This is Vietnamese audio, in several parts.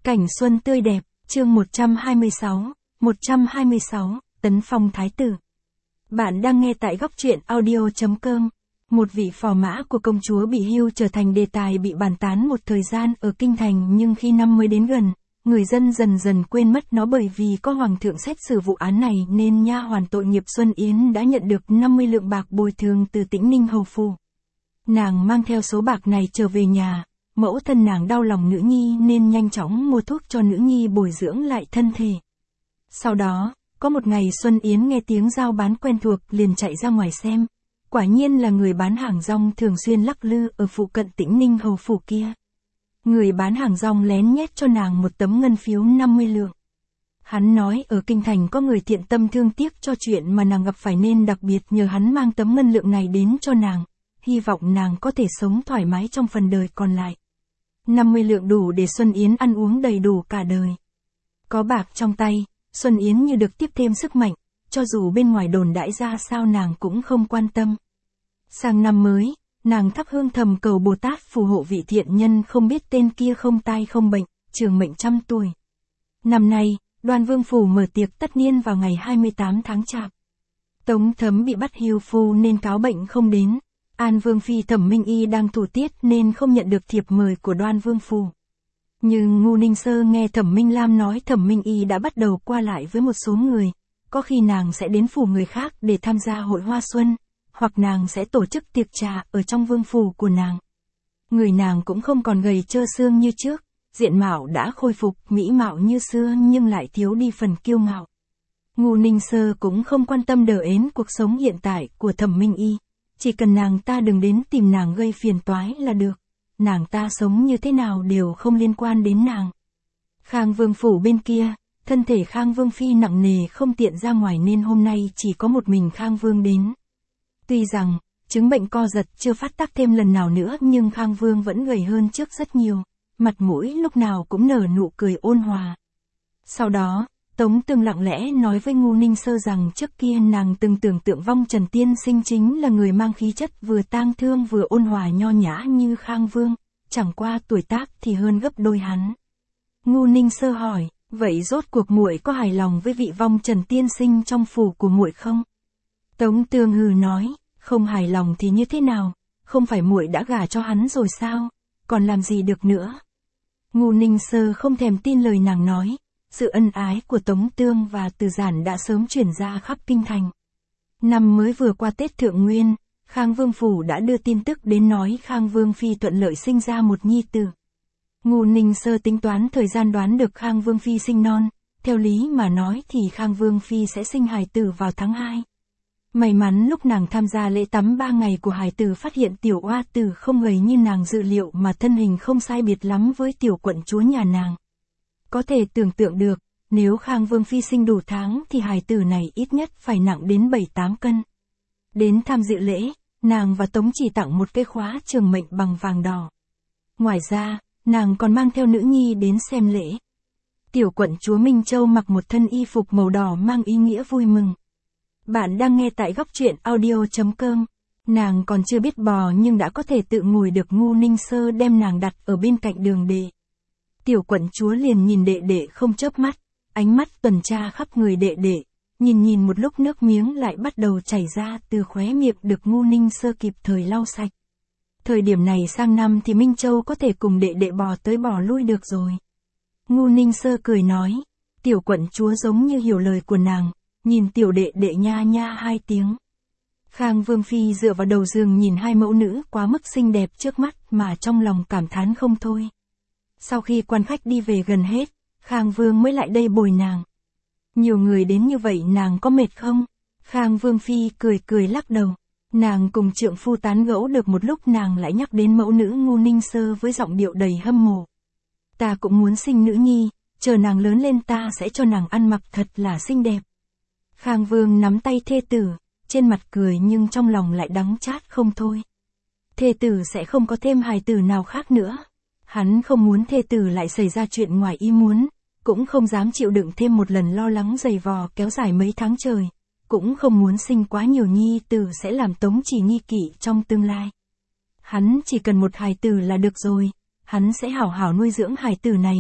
Cảnh xuân tươi đẹp, chương 126, Tấn Phong Thái Tử. Bạn đang nghe tại góc truyện audio.com. Một vị phò mã của công chúa bị hưu trở thành đề tài bị bàn tán một thời gian ở kinh thành, nhưng khi năm mới đến gần, người dân dần dần quên mất nó, bởi vì có hoàng thượng xét xử vụ án này nên nha hoàn tội nghiệp Xuân Yến đã nhận được 50 lượng bạc bồi thường từ Tĩnh Ninh hầu phủ. Nàng mang theo số bạc này trở về nhà. Mẫu thân nàng đau lòng nữ nhi nên nhanh chóng mua thuốc cho nữ nhi bồi dưỡng lại thân thể. Sau đó, có một ngày Xuân Yến nghe tiếng giao bán quen thuộc liền chạy ra ngoài xem. Quả nhiên là người bán hàng rong thường xuyên lắc lư ở phụ cận Tĩnh Ninh hầu phủ kia. Người bán hàng rong lén nhét cho nàng một tấm ngân phiếu 50 lượng. Hắn nói ở kinh thành có người thiện tâm thương tiếc cho chuyện mà nàng gặp phải nên đặc biệt nhờ hắn mang tấm ngân lượng này đến cho nàng, hy vọng nàng có thể sống thoải mái trong phần đời còn lại. 50 lượng đủ để Xuân Yến ăn uống đầy đủ cả đời. Có bạc trong tay, Xuân Yến như được tiếp thêm sức mạnh, cho dù bên ngoài đồn đãi ra sao nàng cũng không quan tâm. Sang năm mới, nàng thắp hương thầm cầu Bồ Tát phù hộ vị thiện nhân không biết tên kia không tai không bệnh, trường mệnh 100 tuổi. Năm nay, Đoan Vương phủ mở tiệc tất niên vào ngày 28 tháng Chạp. Tống Thấm bị bắt hưu phu nên cáo bệnh không đến. An Vương phi Thẩm Minh Y đang thủ tiết nên không nhận được thiệp mời của Đoan Vương phủ. Nhưng Ngu Ninh Sơ nghe Thẩm Minh Lam nói Thẩm Minh Y đã bắt đầu qua lại với một số người, có khi nàng sẽ đến phủ người khác để tham gia hội hoa xuân, hoặc nàng sẽ tổ chức tiệc trà ở trong vương phủ của nàng. Người nàng cũng không còn gầy trơ xương như trước, diện mạo đã khôi phục mỹ mạo như xưa nhưng lại thiếu đi phần kiêu ngạo. Ngu Ninh Sơ cũng không quan tâm đờ ến cuộc sống hiện tại của Thẩm Minh Y. Chỉ cần nàng ta đừng đến tìm nàng gây phiền toái là được, nàng ta sống như thế nào đều không liên quan đến nàng. Khang Vương phủ bên kia, thân thể Khang Vương phi nặng nề không tiện ra ngoài nên hôm nay chỉ có một mình Khang Vương đến. Tuy rằng, chứng bệnh co giật chưa phát tác thêm lần nào nữa nhưng Khang Vương vẫn gầy hơn trước rất nhiều, mặt mũi lúc nào cũng nở nụ cười ôn hòa. Sau đó, Tống Tương lặng lẽ nói với Ngu Ninh Sơ rằng trước kia nàng từng tưởng tượng Vong Trần Tiên Sinh chính là người mang khí chất vừa tang thương vừa ôn hòa nho nhã như Khang Vương, chẳng qua tuổi tác thì hơn gấp đôi hắn. Ngu Ninh Sơ hỏi, vậy rốt cuộc muội có hài lòng với vị Vong Trần Tiên Sinh trong phủ của muội không? Tống Tương hừ nói, không hài lòng thì như thế nào, không phải muội đã gả cho hắn rồi sao, còn làm gì được nữa. Ngu Ninh Sơ không thèm tin lời nàng nói. Sự ân ái của Tống Tương và Từ Giản đã sớm truyền ra khắp kinh thành. Năm mới vừa qua Tết Thượng Nguyên, Khang Vương phủ đã đưa tin tức đến nói Khang Vương phi thuận lợi sinh ra một nhi tử. Ngu Ninh Sơ tính toán thời gian đoán được Khang Vương phi sinh non, theo lý mà nói thì Khang Vương phi sẽ sinh hài tử vào tháng 2. May mắn lúc nàng tham gia lễ tắm 3 ngày của hài tử phát hiện tiểu oa tử không gầy như nàng dự liệu mà thân hình không sai biệt lắm với tiểu quận chúa nhà nàng. Có thể tưởng tượng được, nếu Khang Vương phi sinh đủ tháng thì hài tử này ít nhất phải nặng đến 7-8 cân. Đến tham dự lễ, nàng và Tống chỉ tặng một cái khóa trường mệnh bằng vàng đỏ. Ngoài ra, nàng còn mang theo nữ nhi đến xem lễ. Tiểu quận chúa Minh Châu mặc một thân y phục màu đỏ mang ý nghĩa vui mừng. Bạn đang nghe tại góc truyện audio.com. Nàng còn chưa biết bò nhưng đã có thể tự ngồi được. Ngu Ninh Sơ đem nàng đặt ở bên cạnh đường đệ. Tiểu quận chúa liền nhìn đệ đệ không chớp mắt, ánh mắt tuần tra khắp người đệ đệ, nhìn một lúc nước miếng lại bắt đầu chảy ra từ khóe miệng được Ngu Ninh Sơ kịp thời lau sạch. Thời điểm này sang năm thì Minh Châu có thể cùng đệ đệ bò tới bò lui được rồi. Ngu Ninh Sơ cười nói, tiểu quận chúa giống như hiểu lời của nàng, nhìn tiểu đệ đệ nha nha 2 tiếng. Khang Vương phi dựa vào đầu giường nhìn hai mẫu nữ quá mức xinh đẹp trước mắt mà trong lòng cảm thán không thôi. Sau khi quan khách đi về gần hết, Khang Vương mới lại đây bồi nàng. Nhiều người đến như vậy nàng có mệt không? Khang Vương phi cười lắc đầu. Nàng cùng trượng phu tán gẫu được một lúc nàng lại nhắc đến mẫu nữ Ngu Ninh Sơ với giọng điệu đầy hâm mộ. Ta cũng muốn sinh nữ nhi, chờ nàng lớn lên ta sẽ cho nàng ăn mặc thật là xinh đẹp. Khang Vương nắm tay thê tử, trên mặt cười nhưng trong lòng lại đắng chát không thôi. Thê tử sẽ không có thêm hài tử nào khác nữa. Hắn không muốn thê tử lại xảy ra chuyện ngoài ý muốn, cũng không dám chịu đựng thêm một lần lo lắng dày vò kéo dài mấy tháng trời, cũng không muốn sinh quá nhiều nhi tử sẽ làm Tống Chỉ nghi kỵ trong tương lai. Hắn chỉ cần một hài tử là được rồi, hắn sẽ hảo hảo nuôi dưỡng hài tử này,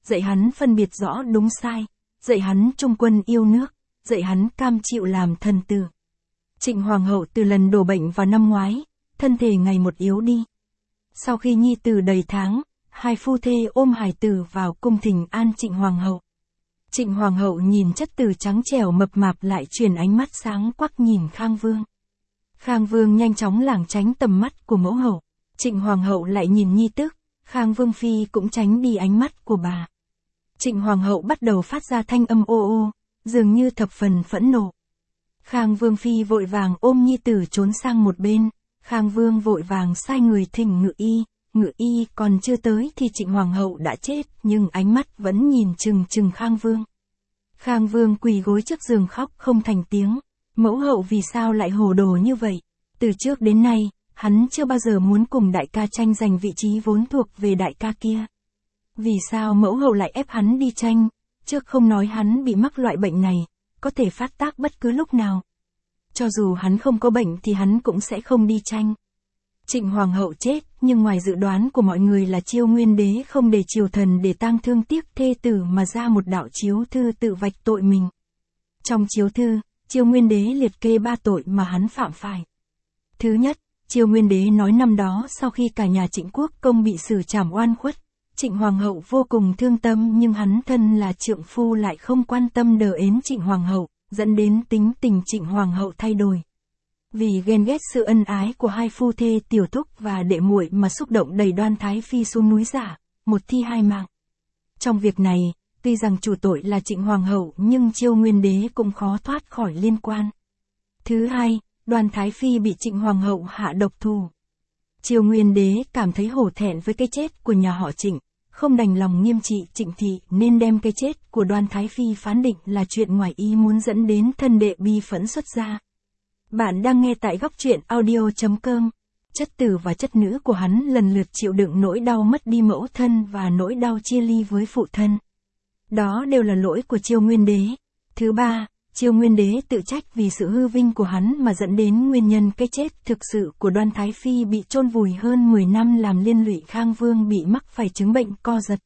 dạy hắn phân biệt rõ đúng sai, dạy hắn trung quân yêu nước, dạy hắn cam chịu làm thần tử. Trịnh Hoàng hậu từ lần đổ bệnh vào năm ngoái, thân thể ngày một yếu đi. Sau khi nhi tử đầy tháng, hai phu thê ôm hài tử vào cung thỉnh an Trịnh Hoàng hậu. Trịnh Hoàng hậu nhìn chất tử trắng trẻo mập mạp lại chuyển ánh mắt sáng quắc nhìn Khang Vương. Khang Vương nhanh chóng lảng tránh tầm mắt của mẫu hậu. Trịnh Hoàng hậu lại nhìn nhi tức, Khang Vương phi cũng tránh đi ánh mắt của bà. Trịnh Hoàng hậu bắt đầu phát ra thanh âm ô ô, dường như thập phần phẫn nộ. Khang Vương phi vội vàng ôm nhi tử trốn sang một bên, Khang Vương vội vàng sai người thỉnh ngự y còn chưa tới thì Trịnh Hoàng hậu đã chết, nhưng ánh mắt vẫn nhìn chừng Khang Vương. Khang Vương quỳ gối trước giường khóc không thành tiếng, mẫu hậu vì sao lại hồ đồ như vậy? Từ trước đến nay, hắn chưa bao giờ muốn cùng đại ca tranh giành vị trí vốn thuộc về đại ca kia. Vì sao mẫu hậu lại ép hắn đi tranh, trước không nói hắn bị mắc loại bệnh này, có thể phát tác bất cứ lúc nào. Cho dù hắn không có bệnh thì hắn cũng sẽ không đi tranh. Trịnh Hoàng hậu chết, nhưng ngoài dự đoán của mọi người là Chiêu Nguyên đế không để triều thần để tang thương tiếc thê tử mà ra một đạo chiếu thư tự vạch tội mình. Trong chiếu thư, Chiêu Nguyên đế liệt kê 3 tội mà hắn phạm phải. Thứ nhất, Chiêu Nguyên đế nói năm đó sau khi cả nhà Trịnh Quốc công bị xử trảm oan khuất, Trịnh Hoàng hậu vô cùng thương tâm nhưng hắn thân là trượng phu lại không quan tâm đờ ến Trịnh Hoàng hậu, dẫn đến tính tình Trịnh Hoàng hậu thay đổi. Vì ghen ghét sự ân ái của hai phu thê tiểu thúc và đệ muội mà xúc động đẩy Đoan Thái Phi xuống núi Giả, một thi hai mạng. Trong việc này, tuy rằng chủ tội là Trịnh Hoàng hậu nhưng Chiêu Nguyên đế cũng khó thoát khỏi liên quan. Thứ hai, Đoan Thái Phi bị Trịnh Hoàng hậu hạ độc thủ. Chiêu Nguyên đế cảm thấy hổ thẹn với cái chết của nhà họ Trịnh, không đành lòng nghiêm trị Trịnh thị nên đem cái chết của Đoan Thái Phi phán định là chuyện ngoài ý muốn dẫn đến thân đệ bi phẫn xuất gia. Bạn đang nghe tại góc truyện audio.com. Chất tử và chất nữ của hắn lần lượt chịu đựng nỗi đau mất đi mẫu thân và nỗi đau chia ly với phụ thân. Đó đều là lỗi của Chiêu Nguyên đế. Thứ ba, Chiêu Nguyên đế tự trách vì sự hư vinh của hắn mà dẫn đến nguyên nhân cái chết thực sự của Đoan Thái Phi bị chôn vùi hơn 10 năm làm liên lụy Khang Vương bị mắc phải chứng bệnh co giật.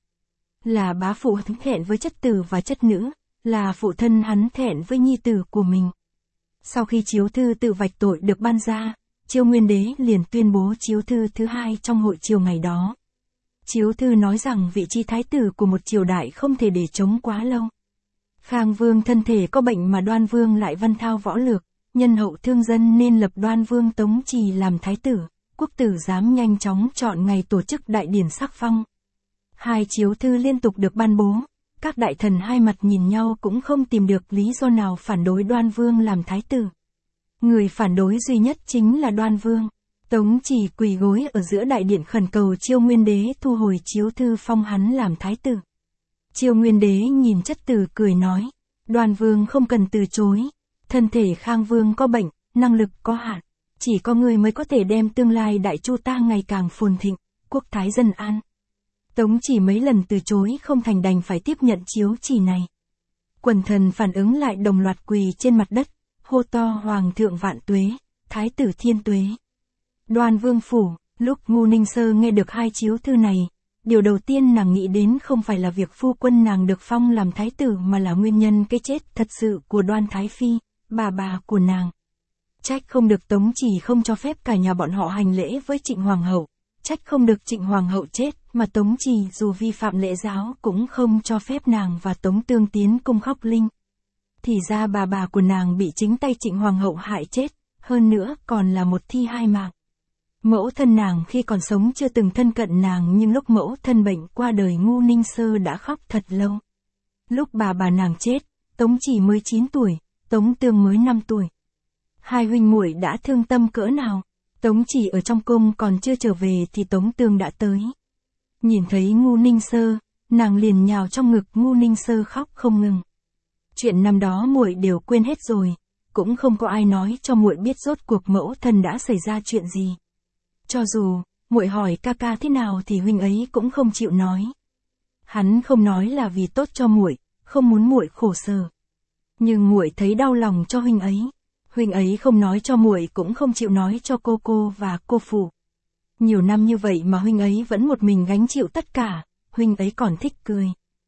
Là bá phụ hắn thẹn với chất tử và chất nữ, là phụ thân hắn thẹn với nhi tử của mình. Sau khi chiếu thư tự vạch tội được ban ra, Chiêu Nguyên đế liền tuyên bố chiếu thư thứ hai trong hội triều ngày đó. Chiếu thư nói rằng vị trí thái tử của một triều đại không thể để chống quá lâu. Khang Vương thân thể có bệnh mà Đoan Vương lại văn thao võ lược, nhân hậu thương dân nên lập Đoan Vương Tống Trì làm thái tử, quốc tử giám nhanh chóng chọn ngày tổ chức đại điển sắc phong. Hai chiếu thư liên tục được ban bố, các đại thần hai mặt nhìn nhau cũng không tìm được lý do nào phản đối Đoan Vương làm thái tử. Người phản đối duy nhất chính là Đoan Vương. Tống Trì quỳ gối ở giữa đại điện khẩn cầu Chiêu Nguyên đế thu hồi chiếu thư phong hắn làm thái tử. Chiêu Nguyên đế nhìn chất tử cười nói, Đoan Vương không cần từ chối, thân thể Khang Vương có bệnh, năng lực có hạn, chỉ có người mới có thể đem tương lai Đại Chu ta ngày càng phồn thịnh, quốc thái dân an. Tống Trì mấy lần từ chối không thành đành phải tiếp nhận chiếu chỉ này. Quần thần phản ứng lại đồng loạt quỳ trên mặt đất, hô to Hoàng thượng vạn tuế, Thái tử thiên tuế. Đoan Vương phủ, lúc Ngu Ninh Sơ nghe được hai chiếu thư này, điều đầu tiên nàng nghĩ đến không phải là việc phu quân nàng được phong làm thái tử mà là nguyên nhân cái chết thật sự của Đoan Thái Phi, bà của nàng. Trách không được Tống Trì không cho phép cả nhà bọn họ hành lễ với Trịnh Hoàng hậu, trách không được Trịnh Hoàng hậu chết mà Tống Trì dù vi phạm lễ giáo cũng không cho phép nàng và Tống Tương tiến cung khóc linh. Thì ra bà của nàng bị chính tay Trịnh Hoàng hậu hại chết, hơn nữa còn là một thi hai mạng. Mẫu thân nàng khi còn sống chưa từng thân cận nàng nhưng lúc mẫu thân bệnh qua đời Ngu Ninh Sơ đã khóc thật lâu. Lúc bà nàng chết, Tống Trì mới 9 tuổi, Tống Tương mới 5 tuổi. Hai huynh muội đã thương tâm cỡ nào. Tống Trì ở trong cung còn chưa trở về thì Tống Tương đã tới. Nhìn thấy Ngu Ninh Sơ, nàng liền nhào trong ngực Ngu Ninh Sơ khóc không ngừng. Chuyện năm đó muội đều quên hết rồi, cũng không có ai nói cho muội biết rốt cuộc mẫu thân đã xảy ra chuyện gì. Cho dù muội hỏi ca ca thế nào thì huynh ấy cũng không chịu nói. Hắn không nói là vì tốt cho muội, không muốn muội khổ sở. Nhưng muội thấy đau lòng cho huynh ấy. Huynh ấy không nói cho muội cũng không chịu nói cho cô và cô phụ. Nhiều năm như vậy mà huynh ấy vẫn một mình gánh chịu tất cả, huynh ấy còn thích cười.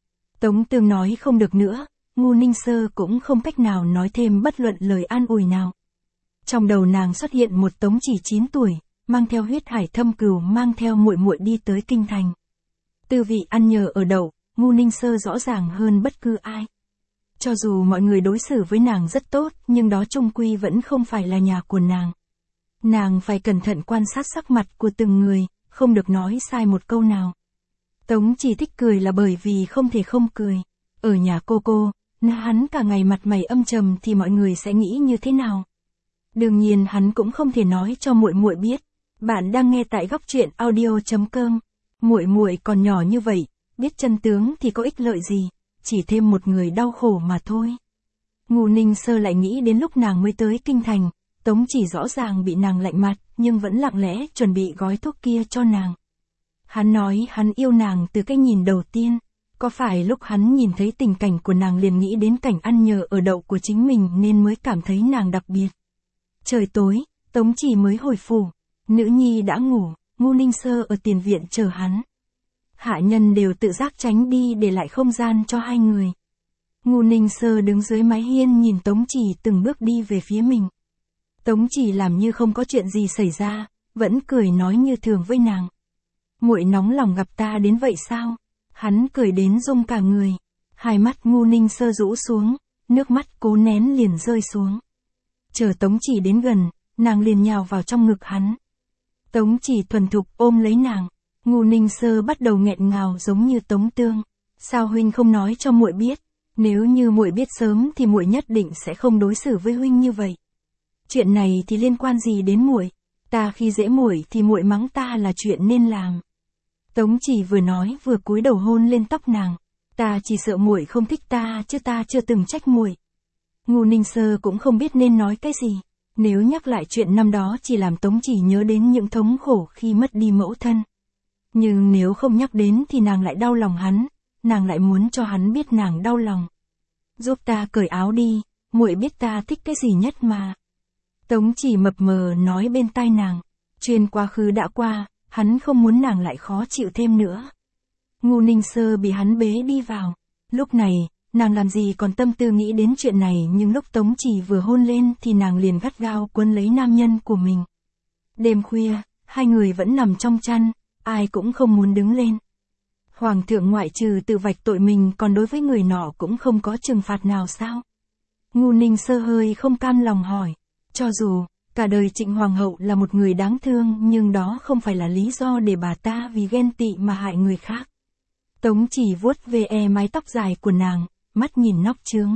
Tống Tương nói không được nữa, Ngu Ninh Sơ cũng không cách nào nói thêm bất luận lời an ủi nào. Trong đầu nàng xuất hiện một Tống Chỉ 9 tuổi, mang theo huyết hải thâm cừu, mang theo muội muội đi tới kinh thành. Tư vị ăn nhờ ở đậu, Ngu Ninh Sơ rõ ràng hơn bất cứ ai. Cho dù mọi người đối xử với nàng rất tốt, nhưng đó chung quy vẫn không phải là nhà của nàng. Nàng phải cẩn thận quan sát sắc mặt của từng người, không được nói sai một câu nào. Tống Chỉ thích cười là bởi vì không thể không cười. Ở nhà cô, nếu hắn cả ngày mặt mày âm trầm thì mọi người sẽ nghĩ như thế nào? Đương nhiên hắn cũng không thể nói cho muội muội biết. Bạn đang nghe tại góc truyện audio.com. Muội muội còn nhỏ như vậy, biết chân tướng thì có ích lợi gì, chỉ thêm một người đau khổ mà thôi. Ngu Ninh Sơ lại nghĩ đến lúc nàng mới tới kinh thành, Tống Chỉ rõ ràng bị nàng lạnh mặt, nhưng vẫn lặng lẽ chuẩn bị gói thuốc kia cho nàng. Hắn nói hắn yêu nàng từ cái nhìn đầu tiên, có phải lúc hắn nhìn thấy tình cảnh của nàng liền nghĩ đến cảnh ăn nhờ ở đậu của chính mình nên mới cảm thấy nàng đặc biệt. Trời tối, Tống Chỉ mới hồi phủ, nữ nhi đã ngủ, Ngu Ninh Sơ ở tiền viện chờ hắn. Hạ nhân đều tự giác tránh đi để lại không gian cho hai người. Ngu Ninh Sơ đứng dưới mái hiên nhìn Tống Chỉ từng bước đi về phía mình. Tống Chỉ làm như không có chuyện gì xảy ra, vẫn cười nói như thường với nàng. Muội nóng lòng gặp ta đến vậy sao? Hắn cười đến rung cả người. Hai mắt Ngu Ninh Sơ rũ xuống, nước mắt cố nén liền rơi xuống. Chờ Tống Chỉ đến gần, nàng liền nhào vào trong ngực hắn. Tống Chỉ thuần thục ôm lấy nàng. Ngu Ninh Sơ bắt đầu nghẹn ngào giống như Tống Tương. Sao huynh không nói cho muội biết? Nếu như muội biết sớm thì muội nhất định sẽ không đối xử với huynh như vậy. Chuyện này thì liên quan gì đến muội? Ta khi dễ muội thì muội mắng ta là chuyện nên làm. Tống Chỉ vừa nói vừa cúi đầu hôn lên tóc nàng. Ta chỉ sợ muội không thích ta chứ ta chưa từng trách muội. Ngu Ninh Sơ cũng không biết nên nói cái gì. Nếu nhắc lại chuyện năm đó chỉ làm Tống Chỉ nhớ đến những thống khổ khi mất đi mẫu thân. Nhưng nếu không nhắc đến thì nàng lại đau lòng hắn, nàng lại muốn cho hắn biết nàng đau lòng. Giúp ta cởi áo đi, muội biết ta thích cái gì nhất mà. Tống Chỉ mập mờ nói bên tai nàng, chuyện quá khứ đã qua, hắn không muốn nàng lại khó chịu thêm nữa. Ngu Ninh Sơ bị hắn bế đi vào. Lúc này, nàng làm gì còn tâm tư nghĩ đến chuyện này, nhưng lúc Tống Chỉ vừa hôn lên thì nàng liền gắt gao quấn lấy nam nhân của mình. Đêm khuya, hai người vẫn nằm trong chăn, ai cũng không muốn đứng lên. Hoàng thượng ngoại trừ tự vạch tội mình còn đối với người nọ cũng không có trừng phạt nào sao? Ngu Ninh Sơ hơi không cam lòng hỏi. Cho dù, cả đời Trịnh Hoàng hậu là một người đáng thương nhưng đó không phải là lý do để bà ta vì ghen tị mà hại người khác. Tống Chỉ vuốt ve mái tóc dài của nàng, mắt nhìn nóc chướng.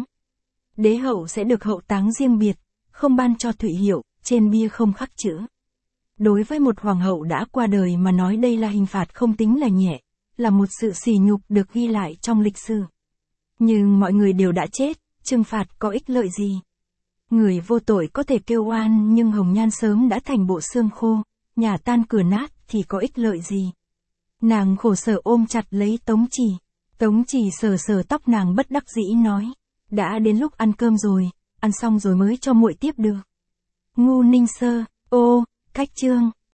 Đế hậu sẽ được hậu táng riêng biệt, không ban cho thụy hiệu, trên bia không khắc chữ. Đối với một hoàng hậu đã qua đời mà nói đây là hình phạt không tính là nhẹ, là một sự sỉ nhục được ghi lại trong lịch sử. Nhưng mọi người đều đã chết, trừng phạt có ích lợi gì? Người vô tội có thể kêu oan nhưng hồng nhan sớm đã thành bộ xương khô, nhà tan cửa nát thì có ích lợi gì? Nàng khổ sở ôm chặt lấy Tống Chỉ. Tống Chỉ sờ sờ tóc nàng bất đắc dĩ nói. Đã đến lúc ăn cơm rồi, ăn xong rồi mới cho muội tiếp được. Ngu Ninh Sơ, ô, cách chương.